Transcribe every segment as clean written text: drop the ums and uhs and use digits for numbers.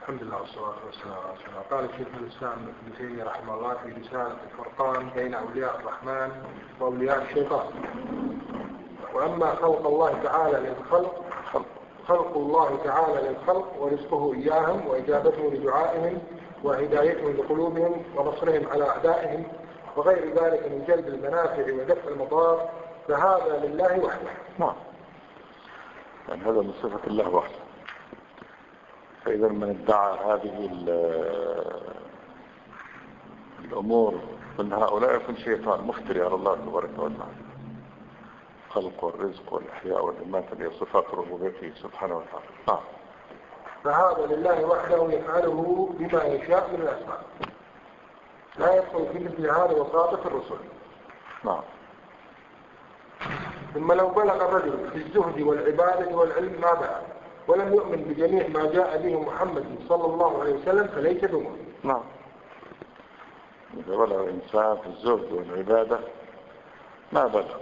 الحمد لله والصلاة والسلام على رسول الله. قال الشيخ الإسلام ابن تيمية رحمه الله في رسالة الفرقان بين أولياء الرحمن وأولياء الشيطان: وأما خلق الله تعالى للخلق خلق الله تعالى للخلق ورزقه إياهم وإجابته لدعائهم وهدايتهم لقلوبهم ونصرهم على أعدائهم وغير ذلك من جلب المنافع ودفع المضار، فهذا لله وحده. نعم، يعني هذا من صفة الله وحده. فإذا من ادعى هذه الأمور من هؤلاء يكون شيطان مفتري على الله تبارك وتعالى. الخلق والرزق والإحياء والإماتة هي صفات ربوبيته سبحانه وتعالى. نعم. فهذا لله وحده يفعله بما يشاء من الأسماء، لا يدخل في مثل هذا وساطة الرسل. نعم. ثم لو بلغ الرجل في الزهد والعبادة والعلم ما بلغ ولم يؤمن بجميع ما جاء به محمد صلى الله عليه وسلم فليس بمؤمن. نعم. إذا بلغ الإنسان في الزهد والعبادة ما بلغ،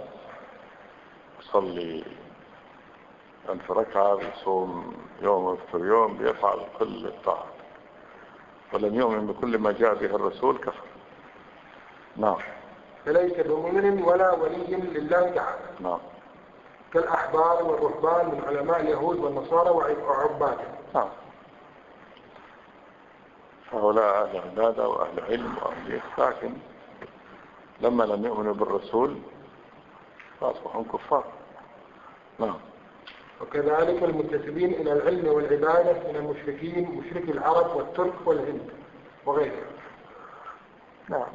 يصلي 1000 ركعة، بيصوم يوم ويفطر يوم، بيفعل كل الطاعات، ولم يؤمن بكل ما جاء به الرسول كفر. نعم. فليس بمؤمن ولا ولي لله تعالى. نعم. كالأحبار والرهبان من علماء اليهود والنصارى وعبادهم. نعم. هؤلاء أهل عبادة وأهل علم وأهل لكن لما لم يؤمنوا بالرسول فأصبحوا كفار. نعم. وكذلك المنتسبين إلى العلم والعبادة من المشركين، مشركي العرب والترك والهند وغيرهم. نعم.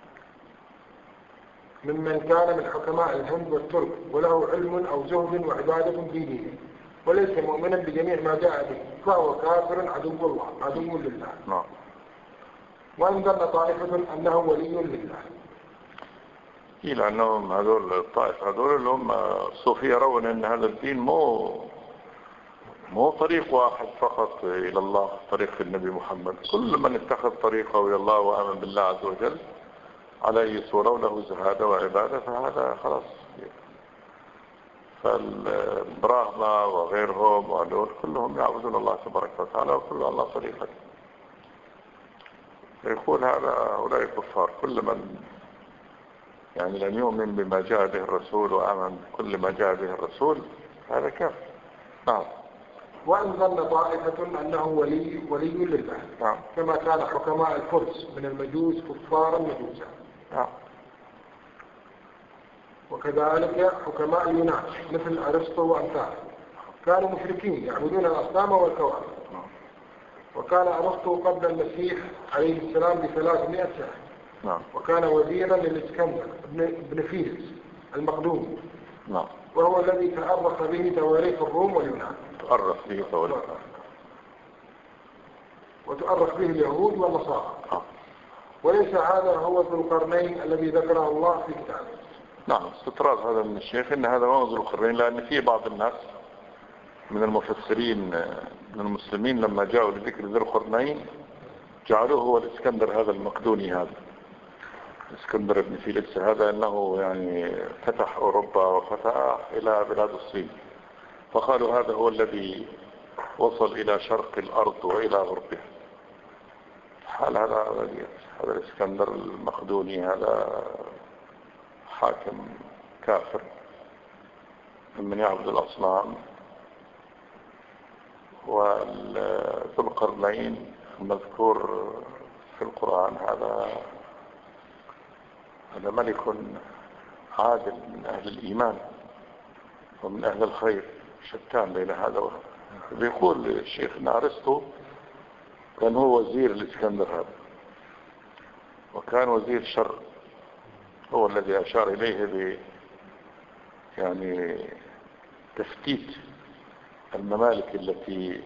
ممن كان من حكماء الهند والترك وله علم أو زهد وعبادة في دينه وليس مؤمنا بجميع ما جاء به فهو كافر عدو الله عدو لله. نعم. وإن ظن طائفة أنه ولي لله. إلى أنهم هذول الطائفة هذول اللي هم الصوفية يرون أن هذا الدين مو طريق واحد فقط إلى الله، طريق النبي محمد. كل من اتخذ طريقه إلى الله وآمن بالله عز وجل على أي صورة وله زهادة وعبادة فهذا خلاص. فالبراهمة وغيرهم وهذول كلهم يعبدون الله تبارك وتعالى وكل الله طريقة. يقول هؤلاء كفار. كل من يعني لم يؤمن بما جاء به الرسول وآمن بكل ما جاء به الرسول هذا كافر. نعم. وإن ظن طائفة أنه ولي لله. نعم. كما كان حكماء الفرس من المجوس كفارا مجوسا. نعم. وكذلك حكماء اليونان مثل أرسطو وأمثاله كانوا مشركين يعبدون الأصنام والكواكب. وكان أرسطو قبل المسيح عليه السلام ب300 سنة. نعم. وكان وزيرا للإسكندر بن فيليكس المقدوني. نعم. وهو الذي تأرخ به تواريخ الروم واليونان. تؤرخ به تواريخ وتؤرخ به اليهود والنصارى. وليس هذا هو ذو القرنين الذي ذكره الله في كتابه. نعم. استطراد هذا من الشيخ ان هذا هو ذو القرنين، لان في بعض الناس من المفسرين من المسلمين لما جاءوا لذكر ذو القرنين جعلوه هو الاسكندر هذا المقدوني، هذا اسكندر بن فيليكس هذا، انه يعني فتح اوروبا وفتح الى بلاد الصين، فقالوا هذا هو الذي وصل الى شرق الارض والى غربها. حال هذا الاسكندر المقدوني هذا حاكم كافر من يعبد الأصنام. وذو القرنين المذكور في القرآن هذا ملك عادل من أهل الإيمان ومن أهل الخير، شتان بين هذا وهذا. بيقول الشيخ أرسطو كان هو وزير الإسكندر هذا، وكان وزير شر، هو الذي أشار إليه يعني تفتيت الممالك التي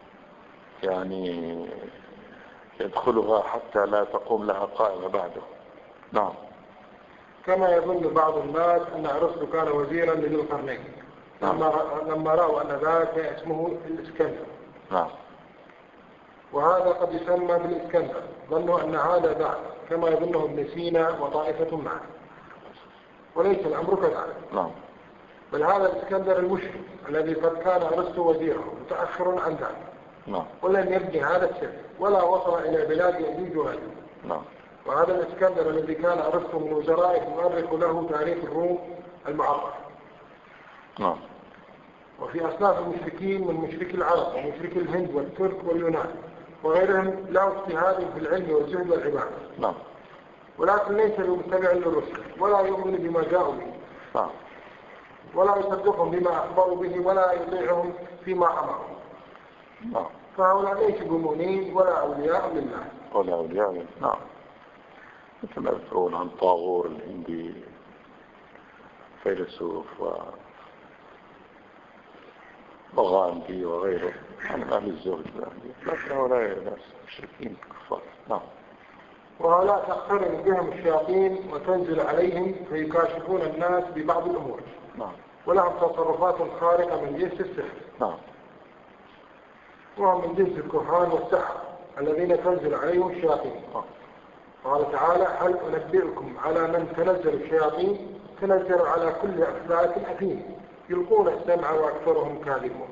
يعني يدخلها حتى لا تقوم لها قائمة بعده. نعم. كما يظن بعض الناس أن أرسطو كان وزيرا لذي القرنين. نعم. لما رأوا أن ذاك اسمه الإسكندر. نعم. وهذا قد يسمى بالإسكندر، ظنوا أن هذا ذاك كما يظنه ابن سينا وطائفة معه، وليس الأمر كذلك. نعم. بل هذا الإسكندر المشرك الذي قد كان أرسطو وزيره متأخر عن ذلك. نعم. ولم يبني هذا السر ولا وصل إلى بلاد يأجوج وماجوج. نعم. وهذا الإسكندر الذي كان أرسطو من وزرائه يؤرخ له تاريخ الروم المعرف. نعم. وفي أصناف المشركين من مشركي العرب ومشركي الهند والترك واليونان وغيرهم له اجتهاد في العلم والزهد والعبادة. نعم. ولكن ليس بمتبع للرسل ولا يؤمن بما جاءوا به. نعم. ولا يصدقهم بما أخبروا به ولا يطيعهم فيما أمروا. نعم. فهؤلاء ليسوا بمؤمنين ولا أولياء لله. ولا أولياء لله. نعم. مثل ما يذكرون عن طاغور الهندي فيلسوف وغاندي وغيره عن أهل الزهد، لكن هؤلاء ناس مشركين كفار. نعم. وهؤلاء تقترن بهم الشياطين وتنزل عليهم فيكاشفون الناس ببعض الأمور. نعم. ولهم تصرفات خارقة من جنس السحر. نعم. وهم من جنس الكهان والسحر الذين تنزل عليهم الشياطين. قال تعالى: هل أنبئكم على من تنزل الشياطين؟ تنزل على كل أفلاك أثيم يلقون السمع وأكثرهم كاذبون.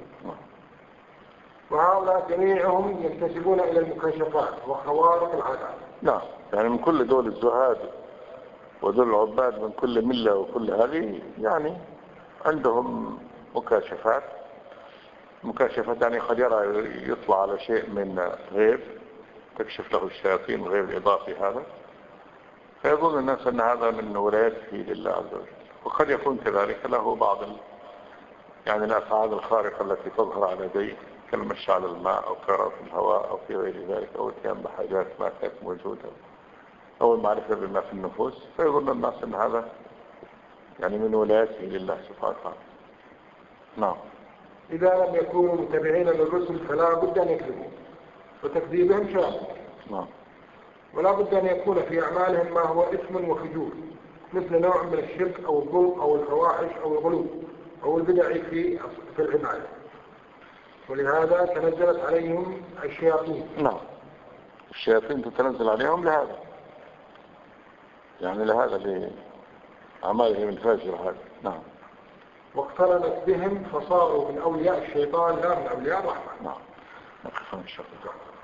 وهؤلاء جميعهم ينتسبون إلى المكاشفات وخوارق العادات. نعم. يعني من كل دول الزهاد ودول العباد من كل ملة وكل هذه يعني عندهم مكاشفات يعني قد يرى يطلع على شيء من غيب تكشف له الشياطين الغيب الإضافي هذا، فيظن الناس أن هذا من ولايته لله عز وجل. وقد يكون كذلك له بعض يعني الأفعال الخارقة التي تظهر على يديه كالمشي على الماء أو قراءة الهواء أو في غير ذلك، أو القيام بحاجات ما كانت موجودة أو المعرفة بما في النفوس، فيظن الناس أن هذا يعني من ولايته لله سبحانه وتعالى. نعم. إذا لم يكونوا متبعين للرسل فلا بد أن يكذبوا، وتكذيبهم شاق. نعم. ولا بد أن يكون في أعمالهم ما هو إثم وفجور، مثل نوع من الشرك أو الظلم أو الفواحش أو الغلو أو البدع في العبادة. ولهذا تنزلت عليهم الشياطين. نعم. الشياطين تتنزل عليهم لهذا، يعني لهذا لأعمالهم الفاجرة هذا. نعم. واقترنت بهم فصاروا من أولياء الشيطان لا من أولياء الرحمن. نعم. نقف إن شاء الله.